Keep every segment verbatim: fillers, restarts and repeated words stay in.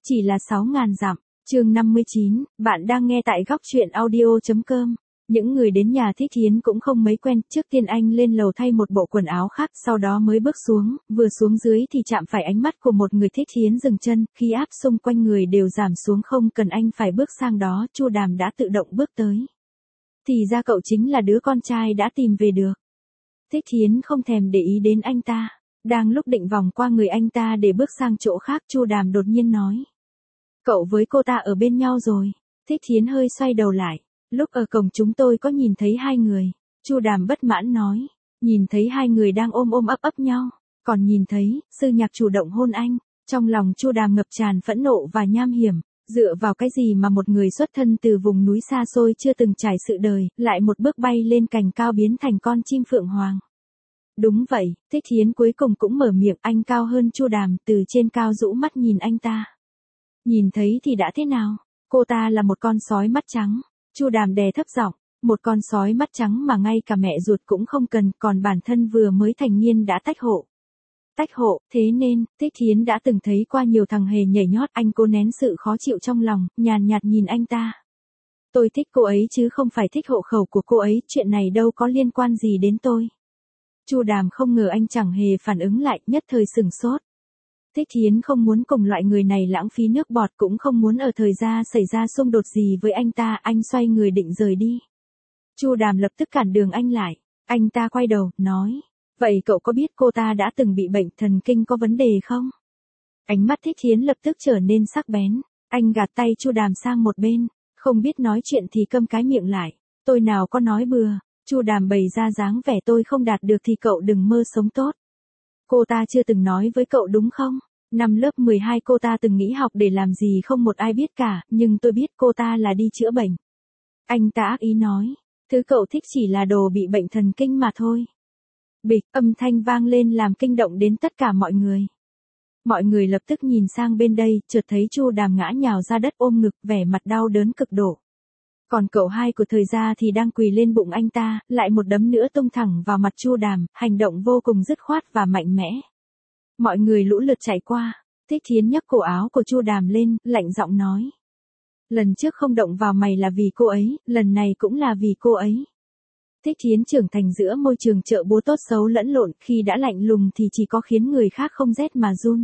Chỉ là sáu ngàn dặm. Chương năm mươi chín, bạn đang nghe tại góc truyện audio chấm com. Những người đến nhà Thích Thiến cũng không mấy quen, trước tiên anh lên lầu thay một bộ quần áo khác, sau đó mới bước xuống, vừa xuống dưới thì chạm phải ánh mắt của một người. Thích Thiến dừng chân, khí áp xung quanh người đều giảm xuống, không cần anh phải bước sang đó, Chu Đàm đã tự động bước tới. Thì ra cậu chính là đứa con trai đã tìm về được. Thích Thiến không thèm để ý đến anh ta, đang lúc định vòng qua người anh ta để bước sang chỗ khác, Chu Đàm đột nhiên nói. Cậu với cô ta ở bên nhau rồi. Thích Thiến hơi xoay đầu lại. Lúc ở cổng chúng tôi có nhìn thấy hai người. Chu Đàm bất mãn nói. Nhìn thấy hai người đang ôm ôm ấp ấp nhau. Còn nhìn thấy, Sư Nhạc chủ động hôn anh. Trong lòng Chu Đàm ngập tràn phẫn nộ và nham hiểm. Dựa vào cái gì mà một người xuất thân từ vùng núi xa xôi chưa từng trải sự đời, lại một bước bay lên cành cao biến thành con chim phượng hoàng. Đúng vậy, Thích Thiến cuối cùng cũng mở miệng. Anh cao hơn Chu Đàm, từ trên cao rũ mắt nhìn anh ta. Nhìn thấy thì đã thế nào? Cô ta là một con sói mắt trắng. Chu Đàm đè thấp giọng, một con sói mắt trắng mà ngay cả mẹ ruột cũng không cần, còn bản thân vừa mới thành niên đã tách hộ. Tách hộ, thế nên, Thích Thiến đã từng thấy qua nhiều thằng hề nhảy nhót. Anh cố nén sự khó chịu trong lòng, nhàn nhạt nhìn anh ta. Tôi thích cô ấy chứ không phải thích hộ khẩu của cô ấy, chuyện này đâu có liên quan gì đến tôi. Chu Đàm không ngờ anh chẳng hề phản ứng lại, nhất thời sửng sốt. Thích Thiến không muốn cùng loại người này lãng phí nước bọt, cũng không muốn ở thời gian xảy ra xung đột gì với anh ta. Anh xoay người định rời đi. Chu Đàm lập tức cản đường anh lại. Anh ta quay đầu, nói. Vậy cậu có biết cô ta đã từng bị bệnh thần kinh có vấn đề không? Ánh mắt Thích Thiến lập tức trở nên sắc bén. Anh gạt tay Chu Đàm sang một bên. Không biết nói chuyện thì câm cái miệng lại. Tôi nào có nói bừa. Chu Đàm bày ra dáng vẻ tôi không đạt được thì cậu đừng mơ sống tốt. Cô ta chưa từng nói với cậu đúng không? Năm lớp mười hai cô ta từng nghỉ học để làm gì không một ai biết cả, nhưng tôi biết cô ta là đi chữa bệnh. Anh ta ác ý nói, thứ cậu thích chỉ là đồ bị bệnh thần kinh mà thôi. Bịch, âm thanh vang lên làm kinh động đến tất cả mọi người. Mọi người lập tức nhìn sang bên đây, chợt thấy Chu Đàm ngã nhào ra đất ôm ngực, vẻ mặt đau đớn cực độ. Còn cậu hai của thời gia thì đang quỳ lên bụng anh ta, lại một đấm nữa tung thẳng vào mặt Chu Đàm, hành động vô cùng dứt khoát và mạnh mẽ. Mọi người lũ lượt chạy qua, Thích Thiến nhấc cổ áo của Chu Đàm lên, lạnh giọng nói. Lần trước không động vào mày là vì cô ấy, lần này cũng là vì cô ấy. Thích Thiến trưởng thành giữa môi trường chợ búa tốt xấu lẫn lộn, khi đã lạnh lùng thì chỉ có khiến người khác không rét mà run.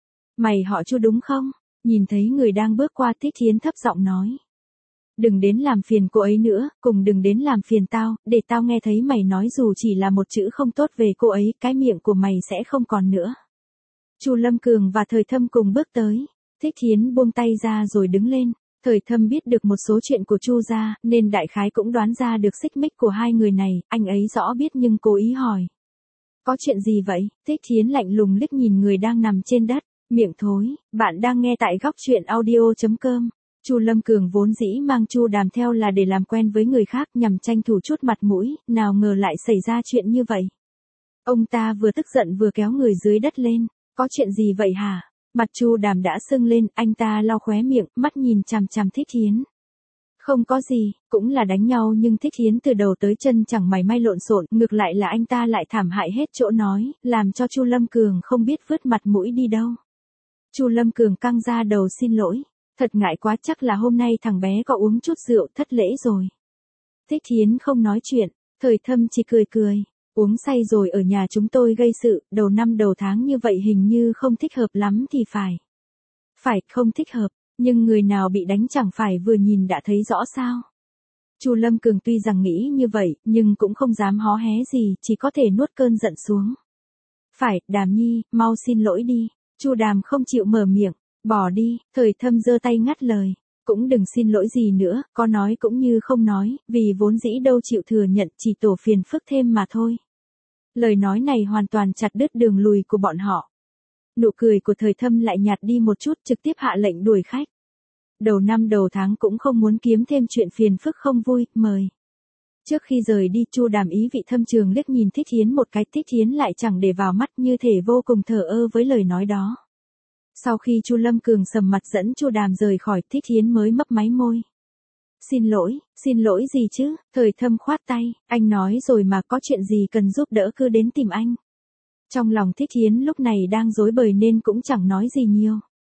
Mày họ Chu đúng không? Nhìn thấy người đang bước qua, Thích Thiến thấp giọng nói. Đừng đến làm phiền cô ấy nữa, cùng đừng đến làm phiền tao, để tao nghe thấy mày nói dù chỉ là một chữ không tốt về cô ấy, cái miệng của mày sẽ không còn nữa. Chu Lâm Cường và Thời Thâm cùng bước tới. Thích Thiến buông tay ra rồi đứng lên. Thời Thâm biết được một số chuyện của Chu gia, nên đại khái cũng đoán ra được xích mích của hai người này, anh ấy rõ biết nhưng cố ý hỏi. Có chuyện gì vậy? Thích Thiến lạnh lùng liếc nhìn người đang nằm trên đất, miệng thối, bạn đang nghe tại góc truyện audio chấm com. Chu Lâm Cường vốn dĩ mang Chu Đàm theo là để làm quen với người khác nhằm tranh thủ chút mặt mũi, nào ngờ lại xảy ra chuyện như vậy. Ông ta vừa tức giận vừa kéo người dưới đất lên. Có chuyện gì vậy hả? Mặt Chu Đàm đã sưng lên, anh ta lau khóe miệng, mắt nhìn chằm chằm Thích Thiến. Không có gì, cũng là đánh nhau nhưng Thích Thiến từ đầu tới chân chẳng mảy may lộn xộn, ngược lại là anh ta lại thảm hại hết chỗ nói, làm cho Chu Lâm Cường không biết vứt mặt mũi đi đâu. Chu Lâm Cường căng ra đầu xin lỗi, thật ngại quá, chắc là hôm nay thằng bé có uống chút rượu thất lễ rồi. Thích Thiến không nói chuyện, Thời Thâm chỉ cười cười. Uống say rồi ở nhà chúng tôi gây sự, đầu năm đầu tháng như vậy hình như không thích hợp lắm thì phải. Phải, không thích hợp, nhưng người nào bị đánh chẳng phải vừa nhìn đã thấy rõ sao. Chu Lâm Cường tuy rằng nghĩ như vậy, nhưng cũng không dám hó hé gì, chỉ có thể nuốt cơn giận xuống. Phải, Đàm Nhi, mau xin lỗi đi. Chu Đàm không chịu mở miệng, bỏ đi. Thời Thâm giơ tay ngắt lời. Cũng đừng xin lỗi gì nữa, có nói cũng như không nói, vì vốn dĩ đâu chịu thừa nhận, chỉ tổ phiền phức thêm mà thôi. Lời nói này hoàn toàn chặt đứt đường lùi của bọn họ. Nụ cười của Thời Thâm lại nhạt đi một chút, trực tiếp hạ lệnh đuổi khách. Đầu năm đầu tháng cũng không muốn kiếm thêm chuyện phiền phức không vui, mời. Trước khi rời đi, Chu Đàm ý vị thâm trường liếc nhìn Thích Thiến một cái, Thích Thiến lại chẳng để vào mắt, như thể vô cùng thờ ơ với lời nói đó. Sau khi Chu Lâm Cường sầm mặt dẫn Chu Đàm rời khỏi, Thích Thiến mới mấp máy môi. Xin lỗi, xin lỗi gì chứ? Thời Thâm khoát tay, anh nói rồi mà, có chuyện gì cần giúp đỡ cứ đến tìm anh. Trong lòng Thích Thiến lúc này đang rối bời nên cũng chẳng nói gì nhiều.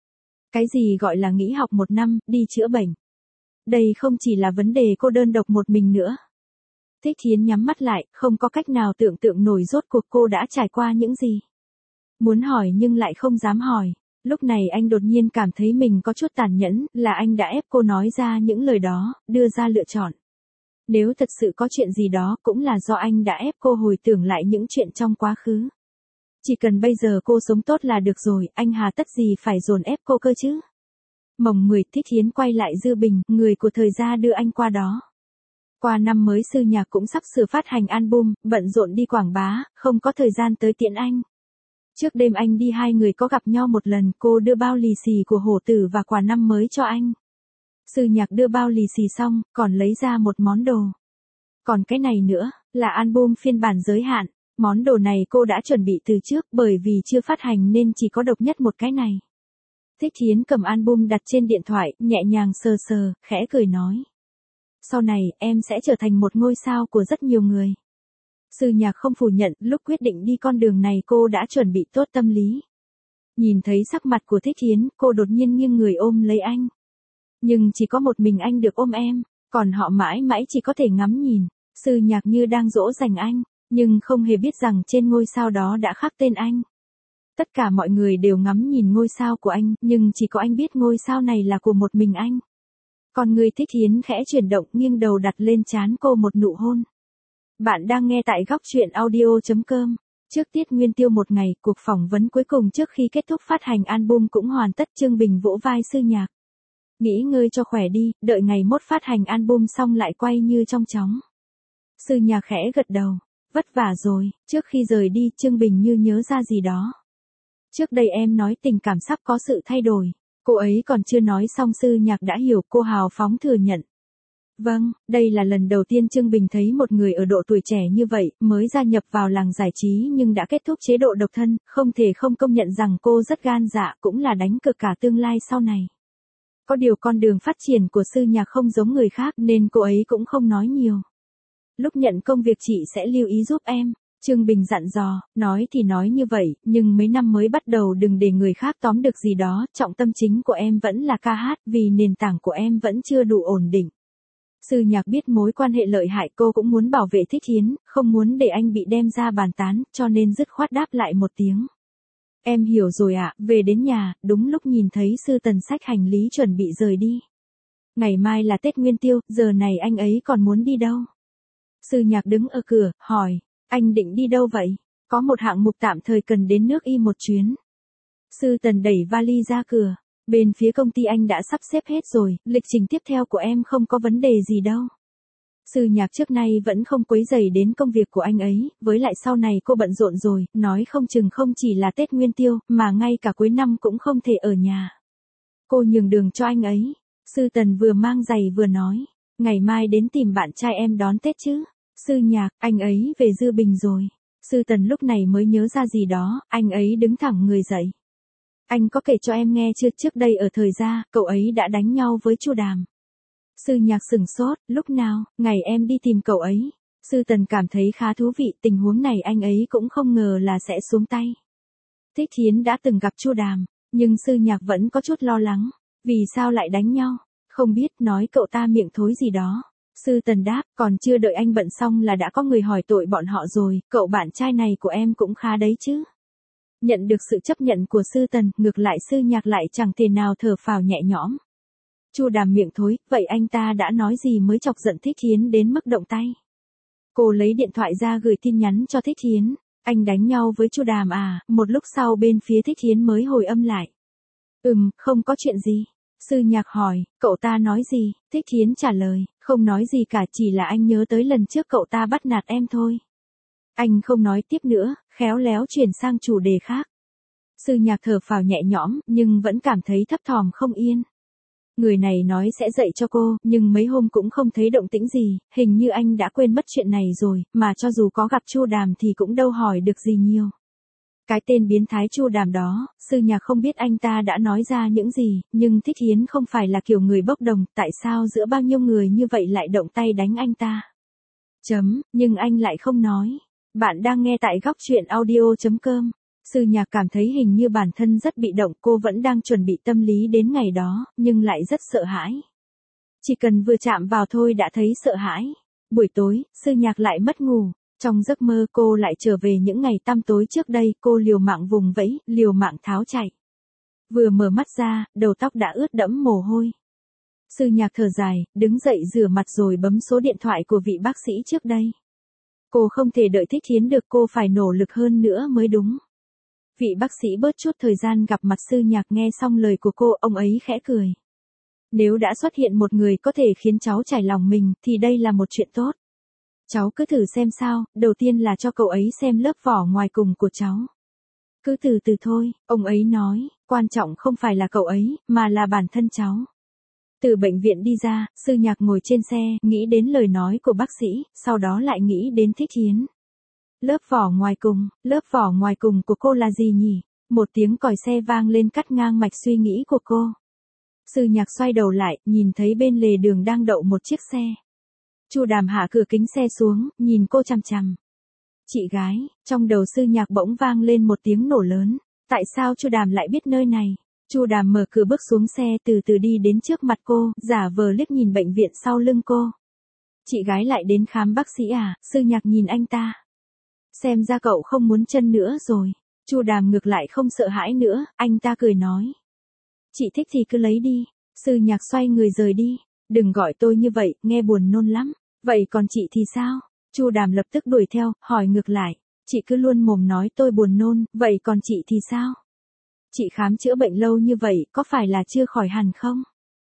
Cái gì gọi là nghỉ học một năm, đi chữa bệnh? Đây không chỉ là vấn đề cô đơn độc một mình nữa. Thích Thiến nhắm mắt lại, không có cách nào tưởng tượng nổi rốt cuộc cô đã trải qua những gì. Muốn hỏi nhưng lại không dám hỏi. Lúc này anh đột nhiên cảm thấy mình có chút tàn nhẫn, là anh đã ép cô nói ra những lời đó, đưa ra lựa chọn. Nếu thật sự có chuyện gì đó cũng là do anh đã ép cô hồi tưởng lại những chuyện trong quá khứ. Chỉ cần bây giờ cô sống tốt là được rồi, anh hà tất gì phải dồn ép cô cơ chứ. Mồng mười, Thích Thiến quay lại Dư Bình, người của thời gia đưa anh qua đó. Qua năm mới Sư Nhạc cũng sắp sửa phát hành album, bận rộn đi quảng bá, không có thời gian tới tiễn anh. Trước đêm anh đi hai người có gặp nhau một lần, cô đưa bao lì xì của hổ tử và quà năm mới cho anh. Sư Nhạc đưa bao lì xì xong, còn lấy ra một món đồ. Còn cái này nữa, là album phiên bản giới hạn. Món đồ này cô đã chuẩn bị từ trước bởi vì chưa phát hành nên chỉ có độc nhất một cái này. Thích Thiến cầm album đặt trên điện thoại, nhẹ nhàng sờ sờ, khẽ cười nói. Sau này, em sẽ trở thành một ngôi sao của rất nhiều người. Sư Nhạc không phủ nhận, lúc quyết định đi con đường này cô đã chuẩn bị tốt tâm lý. Nhìn thấy sắc mặt của Thích Thiến, cô đột nhiên nghiêng người ôm lấy anh. Nhưng chỉ có một mình anh được ôm em, còn họ mãi mãi chỉ có thể ngắm nhìn. Sư Nhạc như đang dỗ dành anh, nhưng không hề biết rằng trên ngôi sao đó đã khắc tên anh. Tất cả mọi người đều ngắm nhìn ngôi sao của anh, nhưng chỉ có anh biết ngôi sao này là của một mình anh. Con người Thích Thiến khẽ chuyển động, nghiêng đầu đặt lên trán cô một nụ hôn. Bạn đang nghe tại góc truyện audio chấm com. Trước tiết nguyên tiêu một ngày, cuộc phỏng vấn cuối cùng trước khi kết thúc phát hành album cũng hoàn tất. Trương Bình vỗ vai Sư Nhạc. Nghỉ ngơi cho khỏe đi, đợi ngày mốt phát hành album xong lại quay như trong chóng. Sư Nhạc khẽ gật đầu. Vất vả rồi. Trước khi rời đi, Trương Bình như nhớ ra gì đó. Trước đây em nói tình cảm sắp có sự thay đổi. Cô ấy còn chưa nói xong Sư Nhạc đã hiểu, cô hào phóng thừa nhận. Vâng, đây là lần đầu tiên Trương Bình thấy một người ở độ tuổi trẻ như vậy, mới gia nhập vào làng giải trí nhưng đã kết thúc chế độ độc thân, không thể không công nhận rằng cô rất gan dạ, cũng là đánh cược cả tương lai sau này. Có điều con đường phát triển của Sư Nhạc không giống người khác nên cô ấy cũng không nói nhiều. Lúc nhận công việc chị sẽ lưu ý giúp em. Trương Bình dặn dò, nói thì nói như vậy, nhưng mấy năm mới bắt đầu đừng để người khác tóm được gì đó, trọng tâm chính của em vẫn là ca hát, vì nền tảng của em vẫn chưa đủ ổn định. Sư Nhạc biết mối quan hệ lợi hại, cô cũng muốn bảo vệ Thích Thiến, không muốn để anh bị đem ra bàn tán, cho nên dứt khoát đáp lại một tiếng. Em hiểu rồi ạ, về đến nhà, đúng lúc nhìn thấy Sư Tần xách hành lý chuẩn bị rời đi. Ngày mai là Tết Nguyên Tiêu, giờ này anh ấy còn muốn đi đâu? Sư Nhạc đứng ở cửa, hỏi. Anh định đi đâu vậy? Có một hạng mục tạm thời cần đến nước Y một chuyến. Sư Tần đẩy vali ra cửa. Bên phía công ty anh đã sắp xếp hết rồi, lịch trình tiếp theo của em không có vấn đề gì đâu. Sư Nhạc trước nay vẫn không quấy rầy đến công việc của anh ấy, với lại sau này cô bận rộn rồi, nói không chừng không chỉ là Tết Nguyên Tiêu, mà ngay cả cuối năm cũng không thể ở nhà. Cô nhường đường cho anh ấy. Sư Tần vừa mang giày vừa nói. Ngày mai đến tìm bạn trai em đón Tết chứ? Sư Nhạc, anh ấy về Dư Bình rồi. Sư Tần lúc này mới nhớ ra gì đó, anh ấy đứng thẳng người dậy. Anh có kể cho em nghe chưa, trước đây ở thời gia, cậu ấy đã đánh nhau với Chu Đàm. Sư Nhạc sửng sốt, lúc nào, ngày em đi tìm cậu ấy. Sư Tần cảm thấy khá thú vị, tình huống này anh ấy cũng không ngờ là sẽ xuống tay. Thích Thiến đã từng gặp Chu Đàm, nhưng Sư Nhạc vẫn có chút lo lắng. Vì sao lại đánh nhau? Không biết, nói cậu ta miệng thối gì đó. Sư Tần đáp, còn chưa đợi anh bận xong là đã có người hỏi tội bọn họ rồi, cậu bạn trai này của em cũng khá đấy chứ. Nhận được sự chấp nhận của Sư Tần, ngược lại Sư Nhạc lại chẳng thể nào thở phào nhẹ nhõm. Chu Đàm miệng thối, vậy anh ta đã nói gì mới chọc giận Thích Thiến đến mức động tay? Cô lấy điện thoại ra gửi tin nhắn cho Thích Thiến. Anh đánh nhau với Chu Đàm à? Một lúc sau bên phía Thích Thiến mới hồi âm lại. Ừm, không có chuyện gì. Sư Nhạc hỏi, cậu ta nói gì? Thích Thiến trả lời, không nói gì cả, chỉ là anh nhớ tới lần trước cậu ta bắt nạt em thôi. Anh không nói tiếp nữa, khéo léo chuyển sang chủ đề khác. Sư Nhạc thở phào nhẹ nhõm, nhưng vẫn cảm thấy thấp thỏm không yên. Người này nói sẽ dạy cho cô, nhưng mấy hôm cũng không thấy động tĩnh gì, hình như anh đã quên mất chuyện này rồi, mà cho dù có gặp Chu Đàm thì cũng đâu hỏi được gì nhiều. Cái tên biến thái Chu Đàm đó, Sư Nhạc không biết anh ta đã nói ra những gì, nhưng Thích Thiến không phải là kiểu người bốc đồng, tại sao giữa bao nhiêu người như vậy lại động tay đánh anh ta? Chấm, nhưng anh lại không nói. Bạn đang nghe tại góc truyện audio chấm com. Sư Nhạc cảm thấy hình như bản thân rất bị động, cô vẫn đang chuẩn bị tâm lý đến ngày đó, nhưng lại rất sợ hãi. Chỉ cần vừa chạm vào thôi đã thấy sợ hãi. Buổi tối, Sư Nhạc lại mất ngủ. Trong giấc mơ cô lại trở về những ngày tăm tối trước đây, cô liều mạng vùng vẫy, liều mạng tháo chạy. Vừa mở mắt ra, đầu tóc đã ướt đẫm mồ hôi. Sư Nhạc thở dài, đứng dậy rửa mặt rồi bấm số điện thoại của vị bác sĩ trước đây. Cô không thể đợi Thích Thiến được, cô phải nỗ lực hơn nữa mới đúng. Vị bác sĩ bớt chút thời gian gặp mặt Sư Nhạc, nghe xong lời của cô, ông ấy khẽ cười. Nếu đã xuất hiện một người có thể khiến cháu trải lòng mình, thì đây là một chuyện tốt. Cháu cứ thử xem sao, đầu tiên là cho cậu ấy xem lớp vỏ ngoài cùng của cháu. Cứ từ từ thôi, ông ấy nói, quan trọng không phải là cậu ấy, mà là bản thân cháu. Từ bệnh viện đi ra, Sư Nhạc ngồi trên xe, nghĩ đến lời nói của bác sĩ, sau đó lại nghĩ đến Thích Thiến. Lớp vỏ ngoài cùng, lớp vỏ ngoài cùng của cô là gì nhỉ? Một tiếng còi xe vang lên cắt ngang mạch suy nghĩ của cô. Sư Nhạc xoay đầu lại, nhìn thấy bên lề đường đang đậu một chiếc xe. Chu Đàm hạ cửa kính xe xuống, nhìn cô chằm chằm. Chị gái, trong đầu Sư Nhạc bỗng vang lên một tiếng nổ lớn. Tại sao Chu Đàm lại biết nơi này? Chu Đàm mở cửa bước xuống xe, từ từ đi đến trước mặt cô, giả vờ liếc nhìn bệnh viện sau lưng cô. Chị gái lại đến khám bác sĩ à? Sư Nhạc nhìn anh ta. Xem ra cậu không muốn chân nữa rồi. Chu Đàm ngược lại không sợ hãi nữa, anh ta cười nói. Chị thích thì cứ lấy đi. Sư Nhạc xoay người rời đi. Đừng gọi tôi như vậy, nghe buồn nôn lắm. Vậy còn chị thì sao? Chu Đàm lập tức đuổi theo, hỏi ngược lại. Chị cứ luôn mồm nói tôi buồn nôn, vậy còn chị thì sao? Chị khám chữa bệnh lâu như vậy, có phải là chưa khỏi hẳn không?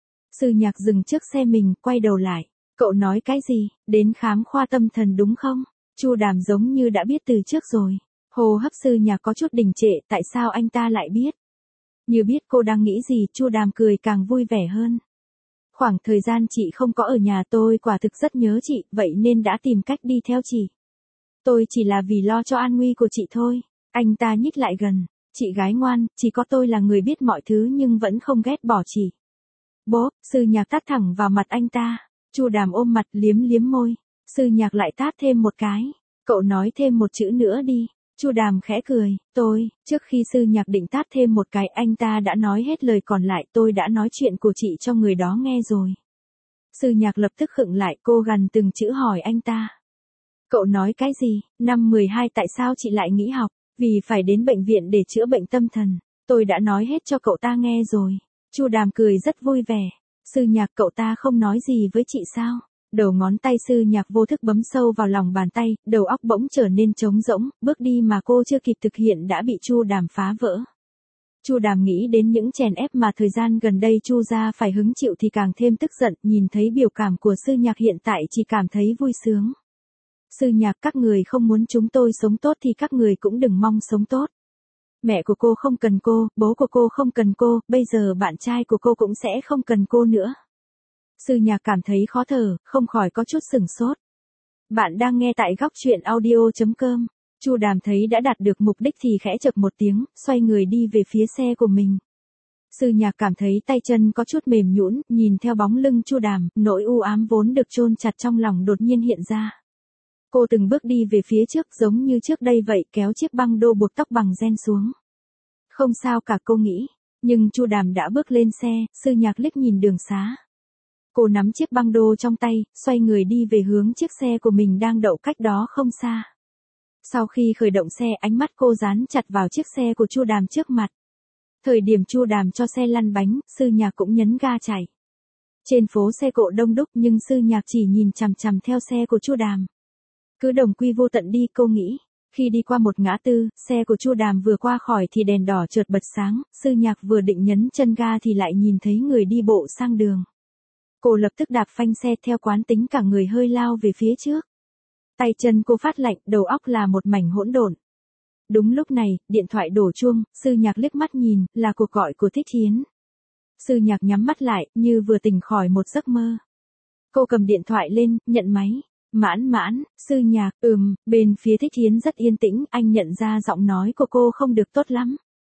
Sư Nhạc dừng trước xe mình, quay đầu lại. Cậu nói cái gì? Đến khám khoa tâm thần đúng không? Chu Đàm giống như đã biết từ trước rồi. Hô hấp Sư Nhạc có chút đình trệ, tại sao anh ta lại biết? Như biết cô đang nghĩ gì, Chu Đàm cười càng vui vẻ hơn. Khoảng thời gian chị không có ở nhà tôi quả thực rất nhớ chị, vậy nên đã tìm cách đi theo chị. Tôi chỉ là vì lo cho an nguy của chị thôi. Anh ta nhích lại gần. Chị gái ngoan, chỉ có tôi là người biết mọi thứ nhưng vẫn không ghét bỏ chị. Bốp, Sư Nhạc tát thẳng vào mặt anh ta. Chu Đàm ôm mặt liếm liếm môi. Sư Nhạc lại tát thêm một cái. Cậu nói thêm một chữ nữa đi. Chu Đàm khẽ cười. Tôi, trước khi Sư Nhạc định tát thêm một cái, anh ta đã nói hết lời còn lại. Tôi đã nói chuyện của chị cho người đó nghe rồi. Sư Nhạc lập tức khựng lại, cô gằn từng chữ hỏi anh ta. Cậu nói cái gì? Năm mười hai tại sao chị lại nghỉ học? Vì phải đến bệnh viện để chữa bệnh tâm thần. Tôi đã nói hết cho cậu ta nghe rồi. Chu Đàm cười rất vui vẻ. Sư Nhạc, cậu ta không nói gì với chị sao? Đầu ngón tay Sư Nhạc vô thức bấm sâu vào lòng bàn tay, đầu óc bỗng trở nên trống rỗng, bước đi mà cô chưa kịp thực hiện đã bị Chu Đàm phá vỡ. Chu Đàm nghĩ đến những chèn ép mà thời gian gần đây Chu gia phải hứng chịu thì càng thêm tức giận, nhìn thấy biểu cảm của Sư Nhạc hiện tại chỉ cảm thấy vui sướng. Sư Nhạc, các người không muốn chúng tôi sống tốt thì các người cũng đừng mong sống tốt. Mẹ của cô không cần cô, bố của cô không cần cô, bây giờ bạn trai của cô cũng sẽ không cần cô nữa. Sư Nhạc cảm thấy khó thở, không khỏi có chút sửng sốt. Bạn đang nghe tại góc truyện audio chấm com. Chu Đàm thấy đã đạt được mục đích thì khẽ chậc một tiếng, xoay người đi về phía xe của mình. Sư Nhạc cảm thấy tay chân có chút mềm nhũn, nhìn theo bóng lưng Chu Đàm, nỗi u ám vốn được chôn chặt trong lòng đột nhiên hiện ra. Cô từng bước đi về phía trước giống như trước đây vậy, kéo chiếc băng đô buộc tóc bằng ren xuống. Không sao cả, cô nghĩ. Nhưng Chu Đàm đã bước lên xe, Sư Nhạc liếc nhìn đường xá. Cô nắm chiếc băng đô trong tay, xoay người đi về hướng chiếc xe của mình đang đậu cách đó không xa. Sau khi khởi động xe, ánh mắt cô dán chặt vào chiếc xe của Chu Đàm trước mặt. Thời điểm Chu Đàm cho xe lăn bánh, Sư Nhạc cũng nhấn ga chạy. Trên phố xe cộ đông đúc nhưng Sư Nhạc chỉ nhìn chằm chằm theo xe của Chu Đàm. Cứ đồng quy vô tận đi, cô nghĩ. Khi đi qua một ngã tư, xe của Chu Đàm vừa qua khỏi thì đèn đỏ chợt bật sáng, Sư Nhạc vừa định nhấn chân ga thì lại nhìn thấy người đi bộ sang đường. Cô lập tức đạp phanh xe, theo quán tính cả người hơi lao về phía trước. Tay chân cô phát lạnh, đầu óc là một mảnh hỗn độn. Đúng lúc này, điện thoại đổ chuông, Sư Nhạc liếc mắt nhìn, là cuộc gọi của Thích Thiến. Sư Nhạc nhắm mắt lại, như vừa tỉnh khỏi một giấc mơ. Cô cầm điện thoại lên, nhận máy. Mãn mãn, Sư Nhạc, ừm, bên phía Thích Thiến rất yên tĩnh, anh nhận ra giọng nói của cô không được tốt lắm.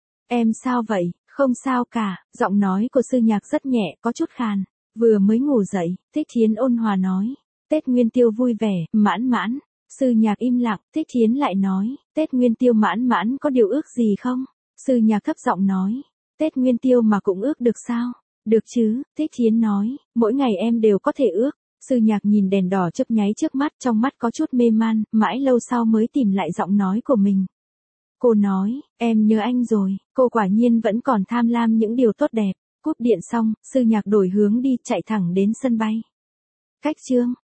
Em sao vậy? Không sao cả, giọng nói của Sư Nhạc rất nhẹ, có chút khàn. Vừa mới ngủ dậy, Thích Thiến ôn hòa nói. Tết Nguyên Tiêu vui vẻ, mãn mãn. Sư Nhạc im lặng, Thích Thiến lại nói, Tết Nguyên Tiêu mãn mãn có điều ước gì không? Sư Nhạc thấp giọng nói, Tết Nguyên Tiêu mà cũng ước được sao? Được chứ, Thích Thiến nói, mỗi ngày em đều có thể ước. Sư Nhạc nhìn đèn đỏ chớp nháy trước mắt, trong mắt có chút mê man, mãi lâu sau mới tìm lại giọng nói của mình. Cô nói, em nhớ anh rồi, cô quả nhiên vẫn còn tham lam những điều tốt đẹp. Cúp điện xong, Sư Nhạc đổi hướng đi, chạy thẳng đến sân bay. Cách chương